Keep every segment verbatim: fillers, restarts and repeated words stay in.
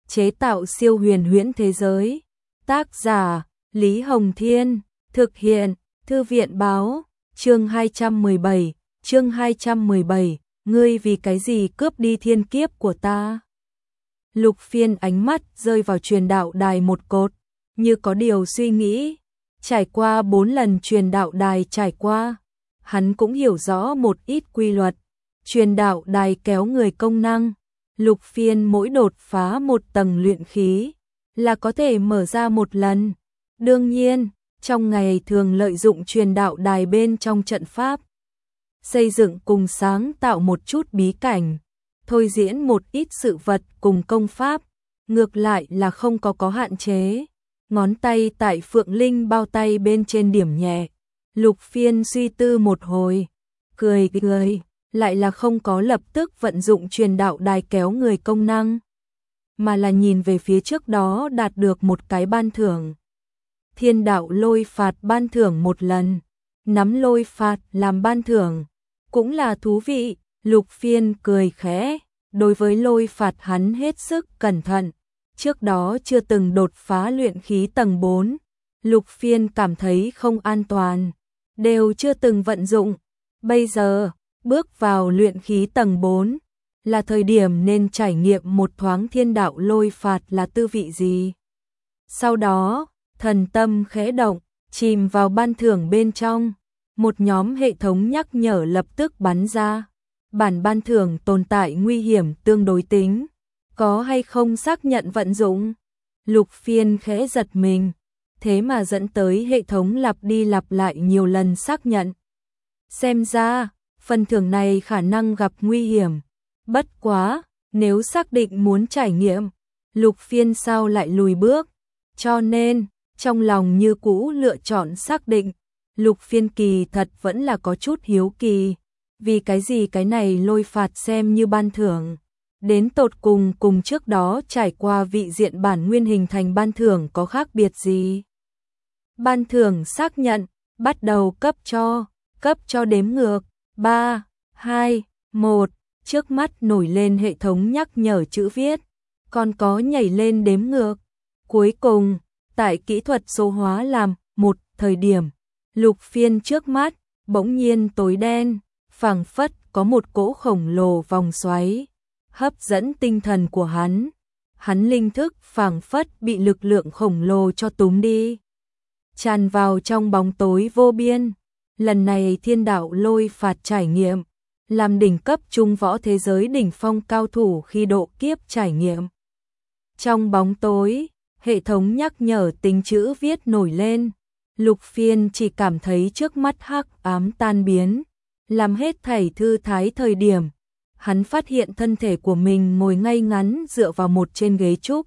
chế tạo siêu huyền huyễn thế giới. Tác giả Lý Hồng Thiên, thực hiện Thư viện Báo. Chương hai trăm mười bảy, chương hai trăm mười bảy, ngươi vì cái gì cướp đi thiên kiếp của ta? Lục Phiên ánh mắt rơi vào truyền đạo đài một cột, như có điều suy nghĩ. Trải qua bốn lần truyền đạo đài trải qua, hắn cũng hiểu rõ một ít quy luật. Truyền đạo đài kéo người công năng, Lục Phiên mỗi đột phá một tầng luyện khí là có thể mở ra một lần. Đương nhiên, trong ngày thường lợi dụng truyền đạo đài bên trong trận pháp, xây dựng cùng sáng tạo một chút bí cảnh, thôi diễn một ít sự vật cùng công pháp, ngược lại là không có có hạn chế. Ngón tay tại Phượng Linh bao tay bên trên điểm nhẹ, Lục Phiên suy tư một hồi, cười cười, lại là không có lập tức vận dụng truyền đạo đài kéo người công năng, mà là nhìn về phía trước đó đạt được một cái ban thưởng. Thiên đạo lôi phạt ban thưởng một lần, nắm lôi phạt làm ban thưởng, cũng là thú vị. Lục Phiên cười khẽ, đối với lôi phạt hắn hết sức cẩn thận. Trước đó chưa từng đột phá luyện khí tầng bốn, Lục Phiên cảm thấy không an toàn, đều chưa từng vận dụng. Bây giờ, bước vào luyện khí tầng bốn, là thời điểm nên trải nghiệm một thoáng thiên đạo lôi phạt là tư vị gì. Sau đó, thần tâm khẽ động, chìm vào ban thưởng bên trong, một nhóm hệ thống nhắc nhở lập tức bắn ra. Bản ban thưởng tồn tại nguy hiểm tương đối tính, có hay không xác nhận vận dụng? Lục Phiên khẽ giật mình, thế mà dẫn tới hệ thống lặp đi lặp lại nhiều lần xác nhận. Xem ra, phần thưởng này khả năng gặp nguy hiểm. Bất quá, nếu xác định muốn trải nghiệm, Lục Phiên sao lại lùi bước? Cho nên, trong lòng như cũ lựa chọn xác định. Lục Phiên kỳ thật vẫn là có chút hiếu kỳ. Vì cái gì cái này lôi phạt xem như ban thưởng, đến tột cùng cùng trước đó trải qua vị diện bản nguyên hình thành ban thưởng có khác biệt gì? Ban thưởng xác nhận, bắt đầu cấp cho, cấp cho đếm ngược, ba, hai, một, trước mắt nổi lên hệ thống nhắc nhở chữ viết, còn có nhảy lên đếm ngược. Cuối cùng, tại kỹ thuật số hóa làm một thời điểm, Lục Phiên trước mắt bỗng nhiên tối đen, phảng phất có một cỗ khổng lồ vòng xoáy hấp dẫn tinh thần của hắn. Hắn linh thức phảng phất bị lực lượng khổng lồ cho túm đi, tràn vào trong bóng tối vô biên. Lần này thiên đạo lôi phạt trải nghiệm, làm đỉnh cấp trung võ thế giới đỉnh phong cao thủ khi độ kiếp trải nghiệm. Trong bóng tối, hệ thống nhắc nhở tính chữ viết nổi lên. Lục Phiên chỉ cảm thấy trước mắt hắc ám tan biến, làm hết thảy thư thái thời điểm. Hắn phát hiện thân thể của mình ngồi ngay ngắn dựa vào một trên ghế trúc,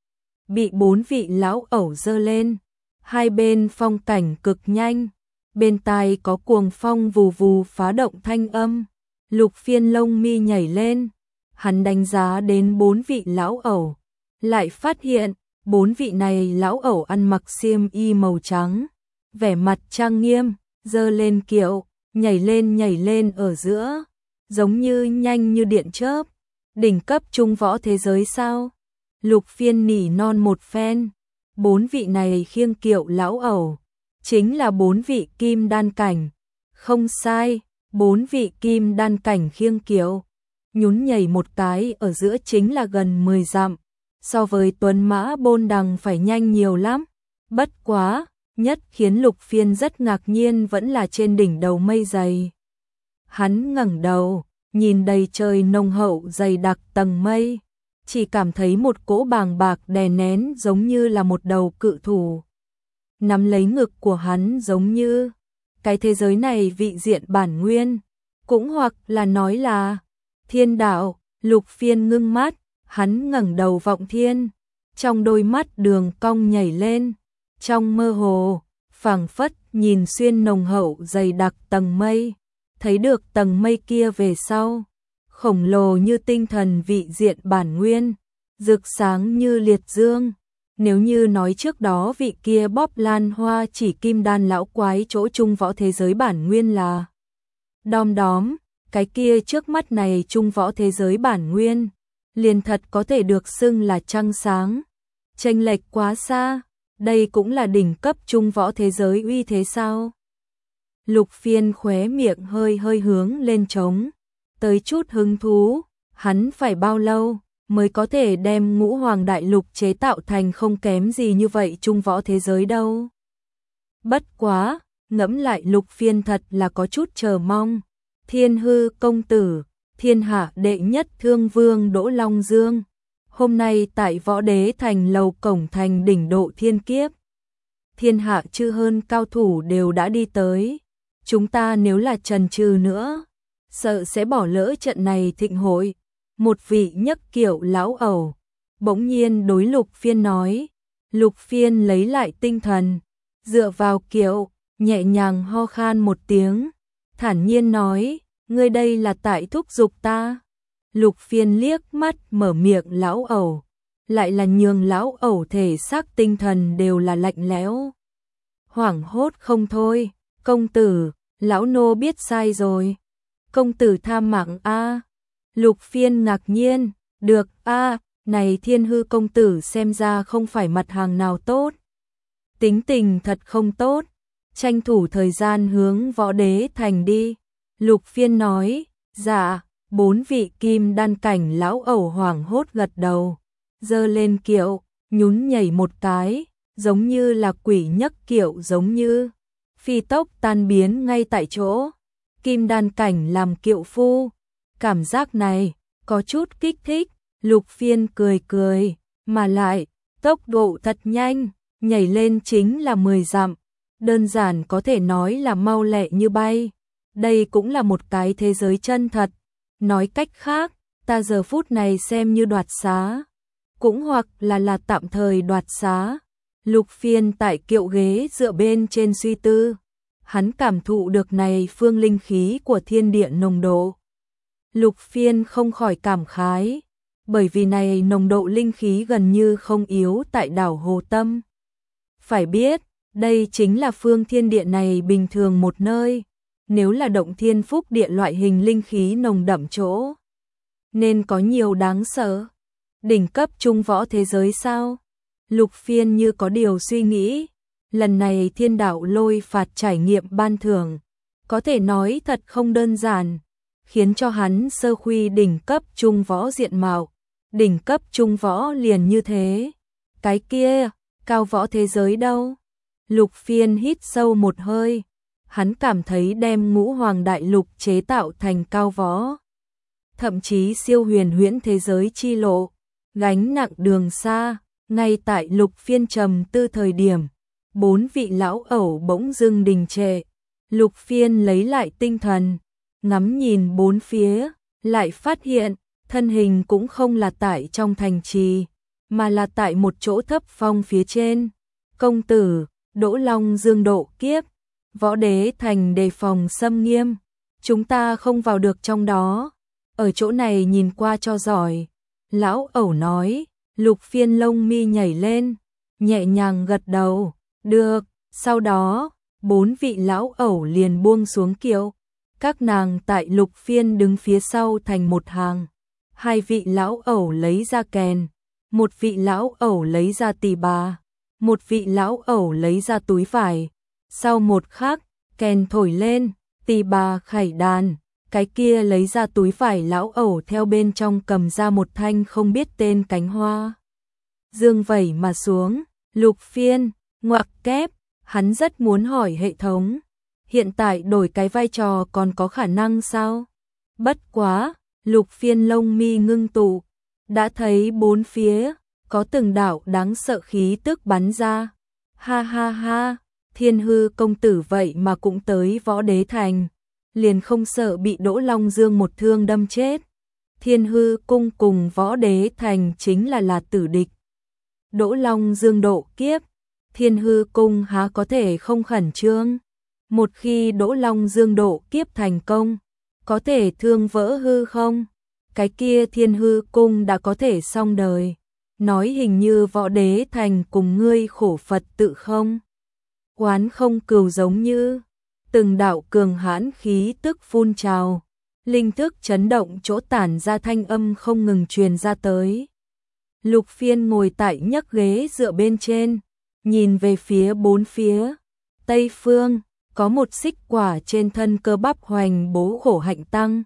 bị bốn vị lão ẩu giơ lên, hai bên phong cảnh cực nhanh, bên tai có cuồng phong vù vù phá động thanh âm. Lục Phiên lông mi nhảy lên, hắn đánh giá đến bốn vị lão ẩu, lại phát hiện bốn vị này lão ẩu ăn mặc xiêm y màu trắng, vẻ mặt trang nghiêm, giơ lên kiệu, nhảy lên nhảy lên ở giữa, giống như nhanh như điện chớp. Đỉnh cấp trung võ thế giới sao? Lục Phiên nỉ non một phen. Bốn vị này khiêng kiệu lão ẩu, chính là bốn vị kim đan cảnh. Không sai, bốn vị kim đan cảnh khiêng kiệu, nhún nhảy một cái ở giữa chính là gần mười dặm. So với tuấn mã bôn đằng phải nhanh nhiều lắm. Bất quá, nhất khiến Lục Phiên rất ngạc nhiên vẫn là trên đỉnh đầu mây dày. Hắn ngẩng đầu, nhìn đầy trời nồng hậu dày đặc tầng mây, chỉ cảm thấy một cỗ bàng bạc đè nén giống như là một đầu cự thủ nắm lấy ngực của hắn, giống như cái thế giới này vị diện bản nguyên, cũng hoặc là nói là thiên đạo. Lục Phiên ngưng mắt, hắn ngẩng đầu vọng thiên, trong đôi mắt đường cong nhảy lên, trong mơ hồ, phảng phất nhìn xuyên nồng hậu dày đặc tầng mây, thấy được tầng mây kia về sau, khổng lồ như tinh thần vị diện bản nguyên, rực sáng như liệt dương. Nếu như nói trước đó vị kia bóp lan hoa chỉ kim đan lão quái chỗ trung võ thế giới bản nguyên là đom đóm, cái kia trước mắt này trung võ thế giới bản nguyên liền thật có thể được xưng là trăng sáng. Chênh lệch quá xa, đây cũng là đỉnh cấp trung võ thế giới uy thế sao? Lục Phiên khóe miệng hơi hơi hướng lên trống, tới chút hứng thú, hắn phải bao lâu mới có thể đem Ngũ Hoàng Đại Lục chế tạo thành không kém gì như vậy trung võ thế giới đâu. Bất quá, ngẫm lại Lục Phiên thật là có chút chờ mong. Thiên Hư công tử, thiên hạ đệ nhất thương vương Đỗ Long Dương, hôm nay tại Võ Đế Thành lầu cổng thành đỉnh độ thiên kiếp. Thiên hạ chư hơn cao thủ đều đã đi tới, chúng ta nếu là chần chừ nữa, sợ sẽ bỏ lỡ trận này thịnh hội. Một vị nhấc kiệu lão ẩu, bỗng nhiên đối Lục Phiên nói. Lục Phiên lấy lại tinh thần, dựa vào kiệu, nhẹ nhàng ho khan một tiếng, thản nhiên nói, ngươi đây là tại thúc giục ta. Lục Phiên liếc mắt mở miệng lão ẩu, lại là nhường lão ẩu thể xác tinh thần đều là lạnh lẽo. Hoảng hốt không thôi, công tử, lão nô biết sai rồi. Công tử tha mạng a. Lục Phiên ngạc nhiên, được a, này Thiên Hư công tử xem ra không phải mặt hàng nào tốt. Tính tình thật không tốt, tranh thủ thời gian hướng Võ Đế Thành đi. Lục Phiên nói, dạ, bốn vị kim đan cảnh lão ẩu hoảng hốt gật đầu, giơ lên kiệu, nhún nhảy một cái, giống như là quỷ nhấc kiệu giống như, phi tốc tan biến ngay tại chỗ. Kim đan cảnh làm kiệu phu, cảm giác này có chút kích thích. Lục Phiên cười cười, mà lại tốc độ thật nhanh, nhảy lên chính là mười dặm, đơn giản có thể nói là mau lẹ như bay. Đây cũng là một cái thế giới chân thật. Nói cách khác, ta giờ phút này xem như đoạt xá, cũng hoặc là là tạm thời đoạt xá. Lục Phiên tại kiệu ghế dựa bên trên suy tư, hắn cảm thụ được này phương linh khí của thiên địa nồng độ. Lục Phiên không khỏi cảm khái, bởi vì này nồng độ linh khí gần như không yếu tại đảo Hồ Tâm. Phải biết, đây chính là phương thiên địa này bình thường một nơi, nếu là động thiên phúc địa loại hình linh khí nồng đậm chỗ, nên có nhiều đáng sợ. Đỉnh cấp trung võ thế giới sao? Lục Phiên như có điều suy nghĩ, lần này thiên đạo lôi phạt trải nghiệm ban thưởng, có thể nói thật không đơn giản, khiến cho hắn sơ khuy đỉnh cấp trung võ diện mạo. Đỉnh cấp trung võ liền như thế, cái kia, cao võ thế giới đâu? Lục Phiên hít sâu một hơi, hắn cảm thấy đem Ngũ Hoàng Đại Lục chế tạo thành cao võ, thậm chí siêu huyền huyễn thế giới chi lộ, gánh nặng đường xa. Ngay tại Lục Phiên trầm tư thời điểm, bốn vị lão ẩu bỗng dưng đình trệ. Lục Phiên lấy lại tinh thần, ngắm nhìn bốn phía, lại phát hiện thân hình cũng không là tại trong thành trì, mà là tại một chỗ thấp phong phía trên. Công tử, Đỗ Long Dương độ kiếp, Võ Đế Thành đề phòng xâm nghiêm, chúng ta không vào được trong đó, ở chỗ này nhìn qua cho giỏi. Lão ẩu nói. Lục Phiên lông mi nhảy lên, nhẹ nhàng gật đầu, được. Sau đó, bốn vị lão ẩu liền buông xuống kiệu, các nàng tại Lục Phiên đứng phía sau thành một hàng. Hai vị lão ẩu lấy ra kèn, một vị lão ẩu lấy ra tỳ bà, một vị lão ẩu lấy ra túi vải. Sau một khắc, kèn thổi lên, tỳ bà khải đàn, cái kia lấy ra túi vải lão ẩu theo bên trong cầm ra một thanh không biết tên cánh hoa. Dương vẩy mà xuống. Lục Phiên, ngoặc kép, hắn rất muốn hỏi hệ thống, hiện tại đổi cái vai trò còn có khả năng sao? Bất quá, Lục Phiên lông mi ngưng tụ, đã thấy bốn phía có từng đạo đáng sợ khí tức bắn ra. Ha ha ha, Thiên Hư công tử vậy mà cũng tới Võ Đế Thành, liền không sợ bị Đỗ Long Dương một thương đâm chết. Thiên Hư cung cùng Võ Đế Thành chính là là tử địch. Đỗ Long Dương độ kiếp, Thiên Hư cung há có thể không khẩn trương? Một khi Đỗ Long Dương độ kiếp thành công, có thể thương vỡ hư không? Cái kia Thiên Hư cung đã có thể xong đời. Nói hình như Võ Đế Thành cùng ngươi khổ Phật tự không? Quán không cừu giống như từng đạo cường hãn khí tức phun trào. linh thức chấn động chỗ tản ra thanh âm không ngừng truyền ra tới. Lục Phiên ngồi tại nhấc ghế dựa bên trên, nhìn về phía bốn phía. Tây phương, có một xích quả trên thân cơ bắp hoành bố khổ hạnh tăng.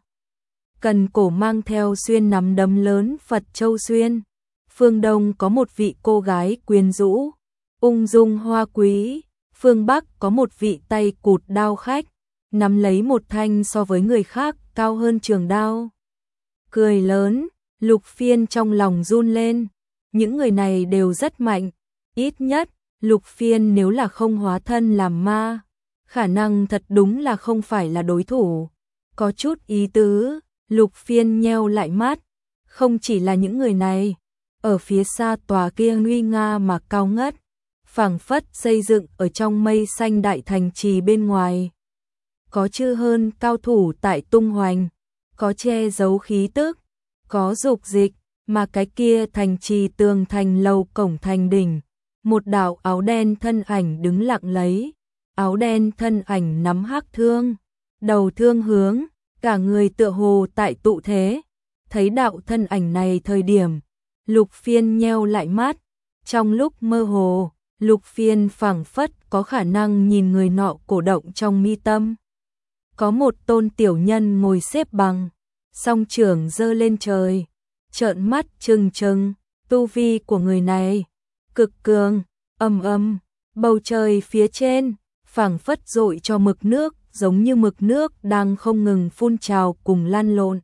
Cần cổ mang theo xuyên nắm đấm lớn Phật Châu Xuyên. Phương Đông có một vị cô gái quyến rũ, ung dung hoa quý. Phương Bắc có một vị tay cụt đao khách, nắm lấy một thanh so với người khác cao hơn trường đao. Cười lớn, Lục Phiên trong lòng run lên. Những người này đều rất mạnh. Ít nhất, Lục Phiên nếu là không hóa thân làm ma, khả năng thật đúng là không phải là đối thủ. Có chút ý tứ, Lục Phiên nheo lại mắt. Không chỉ là những người này, ở phía xa tòa kia nguy nga mà cao ngất, phảng phất xây dựng ở trong mây xanh đại thành trì bên ngoài. Có chư hơn cao thủ tại tung hoành, có che giấu khí tức, có dục dịch, mà cái kia thành trì tường thành lầu cổng thành đỉnh. Một đạo áo đen thân ảnh đứng lặng lấy, áo đen thân ảnh nắm hắc thương, đầu thương hướng, cả người tựa hồ tại tụ thế. Thấy đạo thân ảnh này thời điểm, Lục Phiên nheo lại mắt, trong lúc mơ hồ, Lục Phiên phảng phất có khả năng nhìn người nọ cổ động trong mi tâm. Có một tôn tiểu nhân ngồi xếp bằng, song trưởng giơ lên trời, trợn mắt trừng trừng, tu vi của người này cực cường, ầm ầm, bầu trời phía trên phảng phất dội cho mực nước, giống như mực nước đang không ngừng phun trào cùng lăn lộn.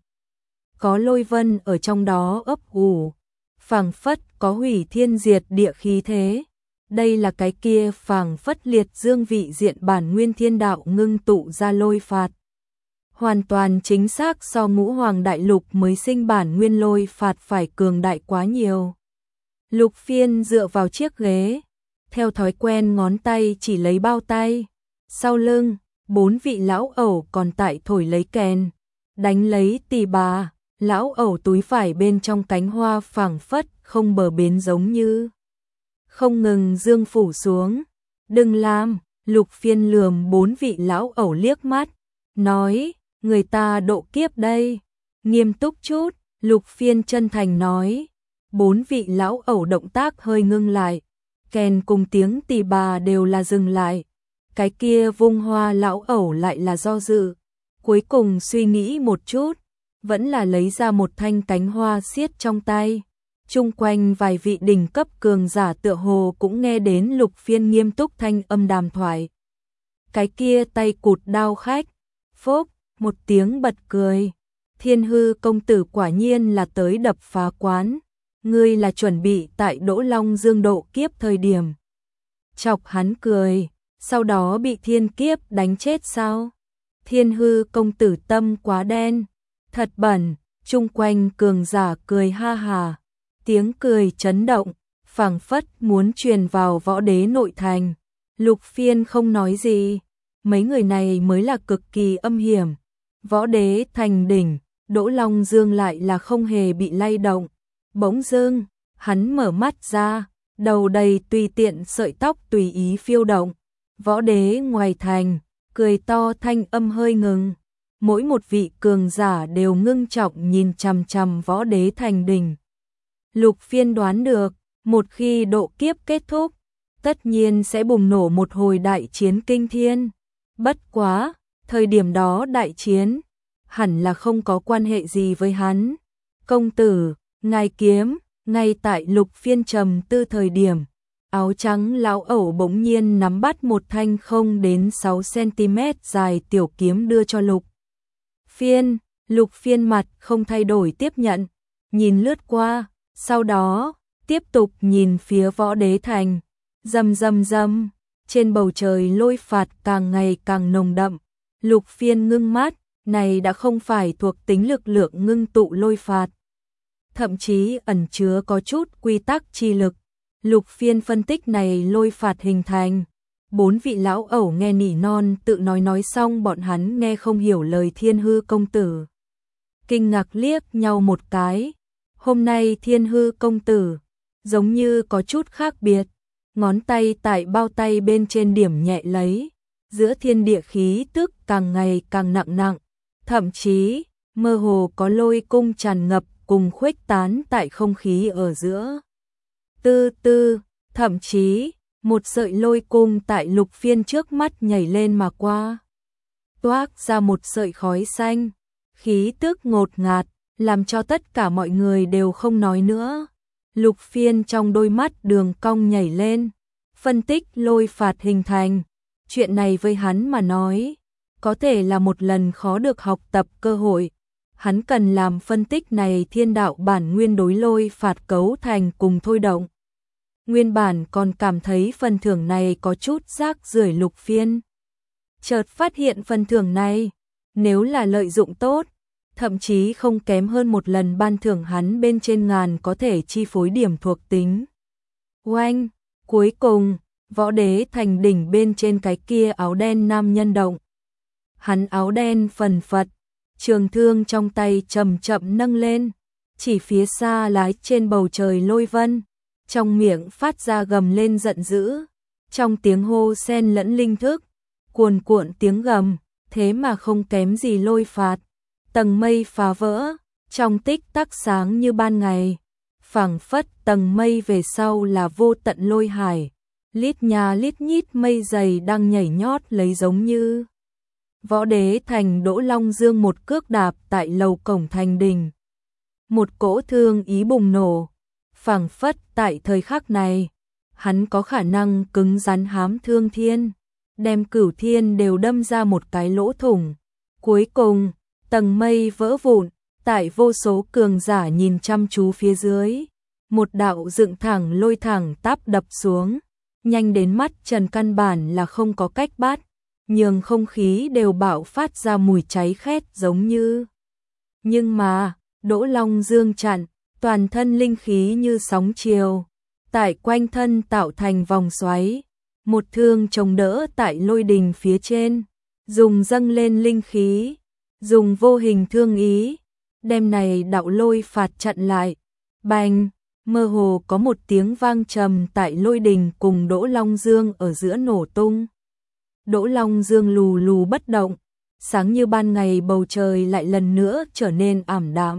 Có lôi vân ở trong đó ấp ủ, phảng phất có hủy thiên diệt địa khí thế. Đây là cái kia phảng phất liệt dương vị diện bản nguyên thiên đạo ngưng tụ ra lôi phạt. Hoàn toàn chính xác so ngũ hoàng đại lục mới sinh bản nguyên lôi phạt phải cường đại quá nhiều. Lục Phiên dựa vào chiếc ghế, theo thói quen ngón tay chỉ lấy bao tay. Sau lưng, bốn vị lão ẩu còn tại thổi lấy kèn, đánh lấy tỳ bà. Lão ẩu túi phải bên trong cánh hoa phảng phất không bờ bến giống như không ngừng dương phủ xuống. Đừng làm, Lục Phiên lườm bốn vị lão ẩu liếc mắt, nói, người ta độ kiếp đây. Nghiêm túc chút, Lục Phiên chân thành nói. Bốn vị lão ẩu động tác hơi ngưng lại, kèn cùng tiếng tỳ bà đều là dừng lại. Cái kia vung hoa lão ẩu lại là do dự, cuối cùng suy nghĩ một chút, vẫn là lấy ra một thanh cánh hoa xiết trong tay. Chung quanh vài vị đỉnh cấp cường giả tựa hồ cũng nghe đến Lục Phiên nghiêm túc thanh âm đàm thoại. Cái kia tay cụt đao khách, phốc, một tiếng bật cười. Thiên Hư công tử quả nhiên là tới đập phá quán. Ngươi là chuẩn bị tại Đỗ Long Dương độ kiếp thời điểm chọc hắn cười, sau đó bị thiên kiếp đánh chết sao? Thiên Hư công tử tâm quá đen, thật bẩn. Chung quanh cường giả cười ha hà, tiếng cười chấn động, phảng phất muốn truyền vào võ đế nội thành. Lục Phiên không nói gì, mấy người này mới là cực kỳ âm hiểm. Võ đế thành đỉnh, Đỗ Long Dương lại là không hề bị lay động. Bỗng dưng, hắn mở mắt ra, đầu đầy tùy tiện sợi tóc tùy ý phiêu động. Võ đế ngoài thành, cười to thanh âm hơi ngừng. Mỗi một vị cường giả đều ngưng trọng nhìn chằm chằm võ đế thành đỉnh. Lục Phiên đoán được, một khi độ kiếp kết thúc, tất nhiên sẽ bùng nổ một hồi đại chiến kinh thiên. Bất quá, thời điểm đó đại chiến, hẳn là không có quan hệ gì với hắn. Công tử, ngài kiếm, ngay tại Lục Phiên trầm tư thời điểm, áo trắng lão ẩu bỗng nhiên nắm bắt một thanh không đến sáu xăng-ti-mét dài tiểu kiếm đưa cho Lục Phiên. Lục Phiên mặt không thay đổi tiếp nhận, nhìn lướt qua, sau đó tiếp tục nhìn phía võ đế thành. Rầm rầm rầm, trên bầu trời lôi phạt càng ngày càng nồng đậm. Lục Phiên ngưng mắt, này đã không phải thuộc tính lực lượng ngưng tụ lôi phạt, thậm chí ẩn chứa có chút quy tắc chi lực. Lục Phiên phân tích này lôi phạt hình thành. Bốn vị lão ẩu nghe nỉ non tự nói nói xong bọn hắn nghe không hiểu lời Thiên Hư công tử. Kinh ngạc liếc nhau một cái. Hôm nay Thiên Hư công tử giống như có chút khác biệt. Ngón tay tại bao tay bên trên điểm nhẹ lấy. Giữa thiên địa khí tức càng ngày càng nặng nặng. Thậm chí mơ hồ có lôi cung tràn ngập cùng khuếch tán tại không khí ở giữa. Tư tư, thậm chí, một sợi lôi cung tại Lục Phiên trước mắt nhảy lên mà qua. Toát ra một sợi khói xanh, khí tức ngột ngạt, làm cho tất cả mọi người đều không nói nữa. Lục Phiên trong đôi mắt đường cong nhảy lên, phân tích lôi phạt hình thành. Chuyện này với hắn mà nói, có thể là một lần khó được học tập cơ hội. Hắn cần làm phân tích này thiên đạo bản nguyên đối lôi phạt cấu thành cùng thôi động. Nguyên bản còn cảm thấy phần thưởng này có chút rác rưởi. Lục Phiên chợt phát hiện phần thưởng này, nếu là lợi dụng tốt, thậm chí không kém hơn một lần ban thưởng hắn bên trên ngàn có thể chi phối điểm thuộc tính. Oanh, cuối cùng, Võ Đế Thành đỉnh bên trên cái kia áo đen nam nhân động. Hắn áo đen phần phật, trường thương trong tay chậm chậm nâng lên, chỉ phía xa lái trên bầu trời lôi vân, trong miệng phát ra gầm lên giận dữ, trong tiếng hô xen lẫn linh thức, cuồn cuộn tiếng gầm, thế mà không kém gì lôi phạt. Tầng mây phá vỡ, trong tích tắc sáng như ban ngày, phảng phất tầng mây về sau là vô tận lôi hải, lít nhà lít nhít mây dày đang nhảy nhót lấy giống như. Võ Đế Thành Đỗ Long Dương một cước đạp tại lầu cổng thành đình. Một cỗ thương ý bùng nổ, phảng phất tại thời khắc này, hắn có khả năng cứng rắn hám thương thiên, đem cửu thiên đều đâm ra một cái lỗ thủng. Cuối cùng, tầng mây vỡ vụn, tại vô số cường giả nhìn chăm chú phía dưới, một đạo dựng thẳng lôi thẳng táp đập xuống, nhanh đến mắt Trần căn bản là không có cách bắt, nhường không khí đều bạo phát ra mùi cháy khét giống như. Nhưng mà, Đỗ Long Dương chặn, toàn thân linh khí như sóng chiều, tại quanh thân tạo thành vòng xoáy, một thương chống đỡ tại lôi đình phía trên, dùng dâng lên linh khí, dùng vô hình thương ý, đem này đạo lôi phạt chặn lại. Bành, mơ hồ có một tiếng vang trầm tại lôi đình cùng Đỗ Long Dương ở giữa nổ tung. Đỗ Long Dương lù lù bất động, sáng như ban ngày bầu trời lại lần nữa trở nên ảm đạm.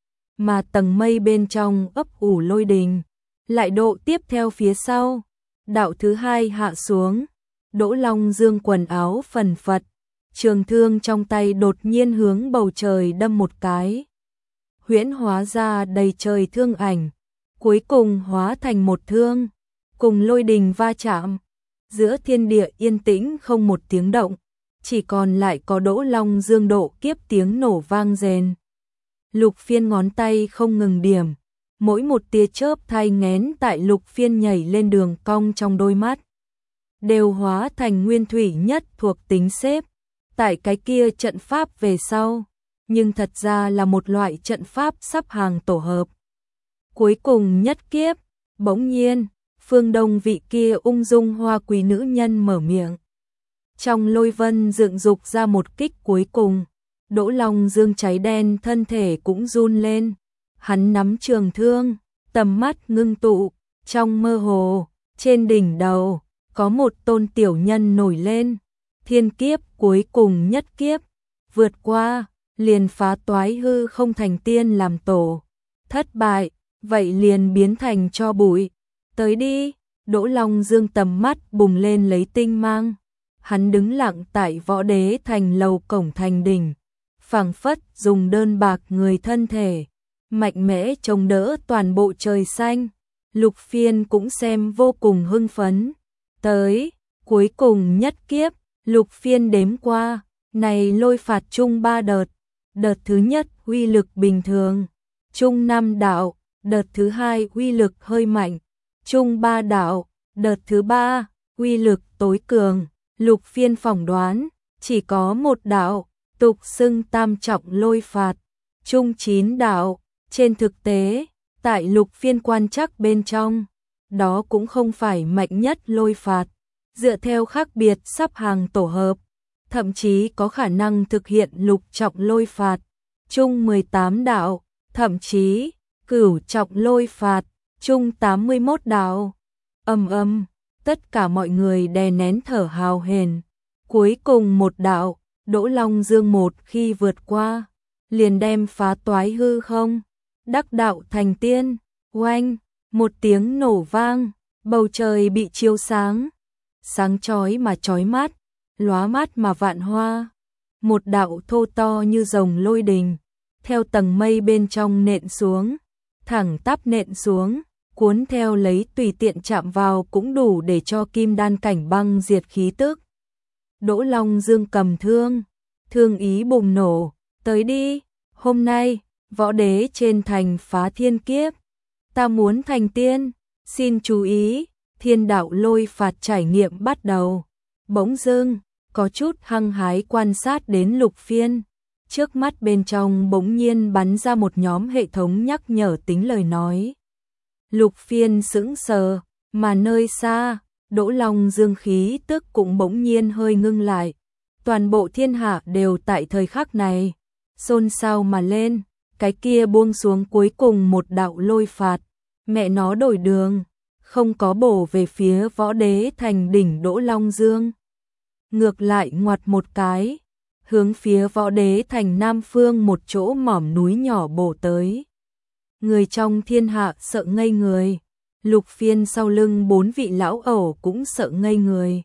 Mà tầng mây bên trong ấp ủ lôi đình, lại độ tiếp theo phía sau, đạo thứ hai hạ xuống, Đỗ Long Dương quần áo phần phật, trường thương trong tay đột nhiên hướng bầu trời đâm một cái. Huyễn hóa ra đầy trời thương ảnh, cuối cùng hóa thành một thương, cùng lôi đình va chạm. Giữa thiên địa yên tĩnh không một tiếng động, chỉ còn lại có Đỗ Long Dương độ kiếp tiếng nổ vang rền. Lục Phiên ngón tay không ngừng điểm, mỗi một tia chớp thay ngén tại Lục Phiên nhảy lên đường cong trong đôi mắt, đều hóa thành nguyên thủy nhất thuộc tính xếp, tại cái kia trận pháp về sau, nhưng thật ra là một loại trận pháp sắp hàng tổ hợp. Cuối cùng nhất kiếp, bỗng nhiên, phương đông vị kia ung dung hoa quý nữ nhân mở miệng. Trong lôi vân dựng dục ra một kích cuối cùng, Đỗ Long Dương cháy đen thân thể cũng run lên. Hắn nắm trường thương, tầm mắt ngưng tụ, trong mơ hồ, trên đỉnh đầu, có một tôn tiểu nhân nổi lên. Thiên kiếp cuối cùng nhất kiếp, vượt qua, liền phá toái hư không thành tiên làm tổ. Thất bại, vậy liền biến thành cho bụi. Tới đi, Đỗ Long Dương tầm mắt bùng lên lấy tinh mang. Hắn đứng lặng tại Võ Đế Thành lầu cổng thành đỉnh, phảng phất dùng đơn bạc người thân thể, mạnh mẽ chống đỡ toàn bộ trời xanh. Lục Phiên cũng xem vô cùng hưng phấn. Tới, cuối cùng nhất kiếp, Lục Phiên đếm qua, này lôi phạt chung ba đợt. Đợt thứ nhất uy lực bình thường, chung năm đạo, đợt thứ hai uy lực hơi mạnh, chung ba đạo, đợt thứ ba uy lực tối cường. Lục Phiên phỏng đoán, chỉ có một đạo, tục xưng tam trọng lôi phạt, chung chín đạo. Trên thực tế, tại Lục Phiên quan trắc bên trong, đó cũng không phải mạnh nhất lôi phạt. Dựa theo khác biệt sắp hàng tổ hợp, thậm chí có khả năng thực hiện lục trọng lôi phạt, chung mười tám đạo, thậm chí cửu trọng lôi phạt, chung tám mươi mốt đạo. Ầm ầm, tất cả mọi người đè nén thở hào hển. Cuối cùng một đạo, Đỗ Long Dương một khi vượt qua, liền đem phá toái hư không, đắc đạo thành tiên. Oanh, một tiếng nổ vang, bầu trời bị chiếu sáng, sáng chói mà chói mắt, lóa mắt mà vạn hoa. Một đạo thô to như rồng lôi đình, theo tầng mây bên trong nện xuống, thẳng tắp nện xuống, cuốn theo lấy tùy tiện chạm vào cũng đủ để cho kim đan cảnh băng diệt khí tức. Đỗ Long Dương cầm thương, thương ý bùng nổ, tới đi, hôm nay, võ đế trên thành phá thiên kiếp, ta muốn thành tiên, xin chú ý, thiên đạo lôi phạt trải nghiệm bắt đầu. Bỗng dưng, có chút hăng hái quan sát đến Lục Phiên, trước mắt bên trong bỗng nhiên bắn ra một nhóm hệ thống nhắc nhở tính lời nói. Lục Phiên sững sờ, mà nơi xa, Đỗ Long Dương khí tức cũng bỗng nhiên hơi ngưng lại. Toàn bộ thiên hạ đều tại thời khắc này xôn xao mà lên, cái kia buông xuống cuối cùng một đạo lôi phạt, mẹ nó đổi đường, không có bổ về phía võ đế thành đỉnh Đỗ Long Dương. Ngược lại ngoặt một cái, hướng phía võ đế thành nam phương một chỗ mỏm núi nhỏ bổ tới. Người trong thiên hạ sợ ngây người, Lục Phiên sau lưng bốn vị lão ẩu cũng sợ ngây người.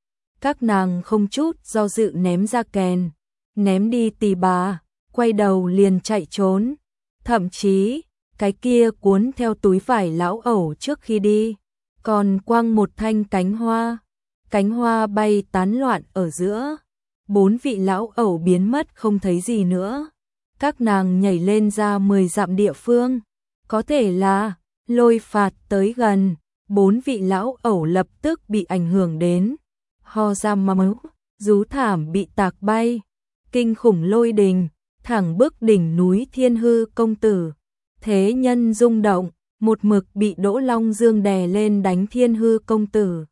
Các nàng không chút do dự ném ra kèn, ném đi tỳ bà, quay đầu liền chạy trốn. Thậm chí, cái kia cuốn theo túi vải lão ẩu trước khi đi, còn quăng một thanh cánh hoa. Cánh hoa bay tán loạn ở giữa, bốn vị lão ẩu biến mất không thấy gì nữa. Các nàng nhảy lên ra mười dặm địa phương, có thể là lôi phạt tới gần, bốn vị lão ẩu lập tức bị ảnh hưởng đến. Ho ra máu, rú thảm bị tạc bay, kinh khủng lôi đình, thẳng bức đỉnh núi Thiên Hư công tử. Thế nhân rung động, một mực bị Đỗ Long Dương đè lên đánh Thiên Hư công tử.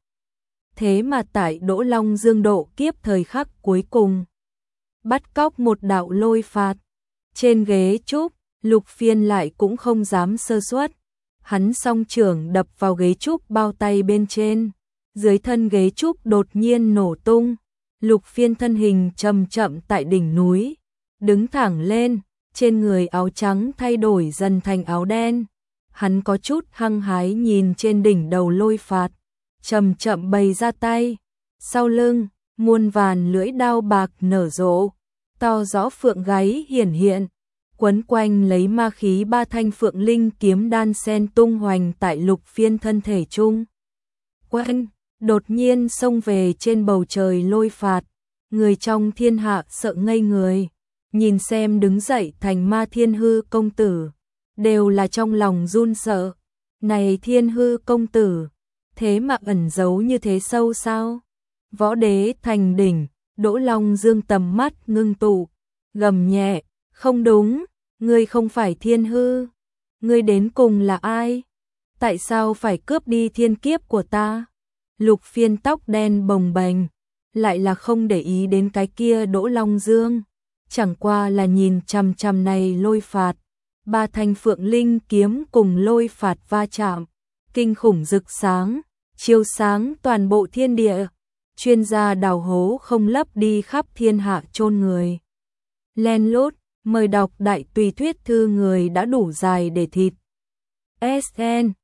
Thế mà tại Đỗ Long Dương độ kiếp thời khắc cuối cùng, bắt cóc một đạo lôi phạt. Trên ghế trúc, Lục Phiên lại cũng không dám sơ suất. Hắn song trưởng đập vào ghế trúc bao tay bên trên. Dưới thân ghế trúc đột nhiên nổ tung. Lục Phiên thân hình chậm chậm tại đỉnh núi, đứng thẳng lên, trên người áo trắng thay đổi dần thành áo đen. Hắn có chút hăng hái nhìn trên đỉnh đầu lôi phạt, chậm chậm bày ra tay. Sau lưng, muôn vàn lưỡi đao bạc nở rộ, to rõ phượng gáy hiển hiện, quấn quanh lấy ma khí ba thanh phượng linh kiếm đan sen tung hoành tại Lục Phiên thân thể chung. Quanh, đột nhiên xông về trên bầu trời lôi phạt, người trong thiên hạ sợ ngây người, nhìn xem đứng dậy thành ma Thiên Hư công tử, đều là trong lòng run sợ. Này Thiên Hư công tử, thế mà ẩn giấu như thế sâu sao? Võ đế thành đỉnh, Đỗ Long Dương tầm mắt ngưng tụ, gầm nhẹ, không đúng, ngươi không phải Thiên Hư, ngươi đến cùng là ai? Tại sao phải cướp đi thiên kiếp của ta? Lục Phiên tóc đen bồng bềnh, lại là không để ý đến cái kia Đỗ Long Dương, chẳng qua là nhìn chằm chằm này lôi phạt. Ba thanh phượng linh kiếm cùng lôi phạt va chạm, kinh khủng rực sáng, chiếu sáng toàn bộ thiên địa. Chuyên gia đào hố không lấp đi khắp thiên hạ chôn người. Len lút, mời đọc đại tùy thuyết thư người đã đủ dài để thịt. ét en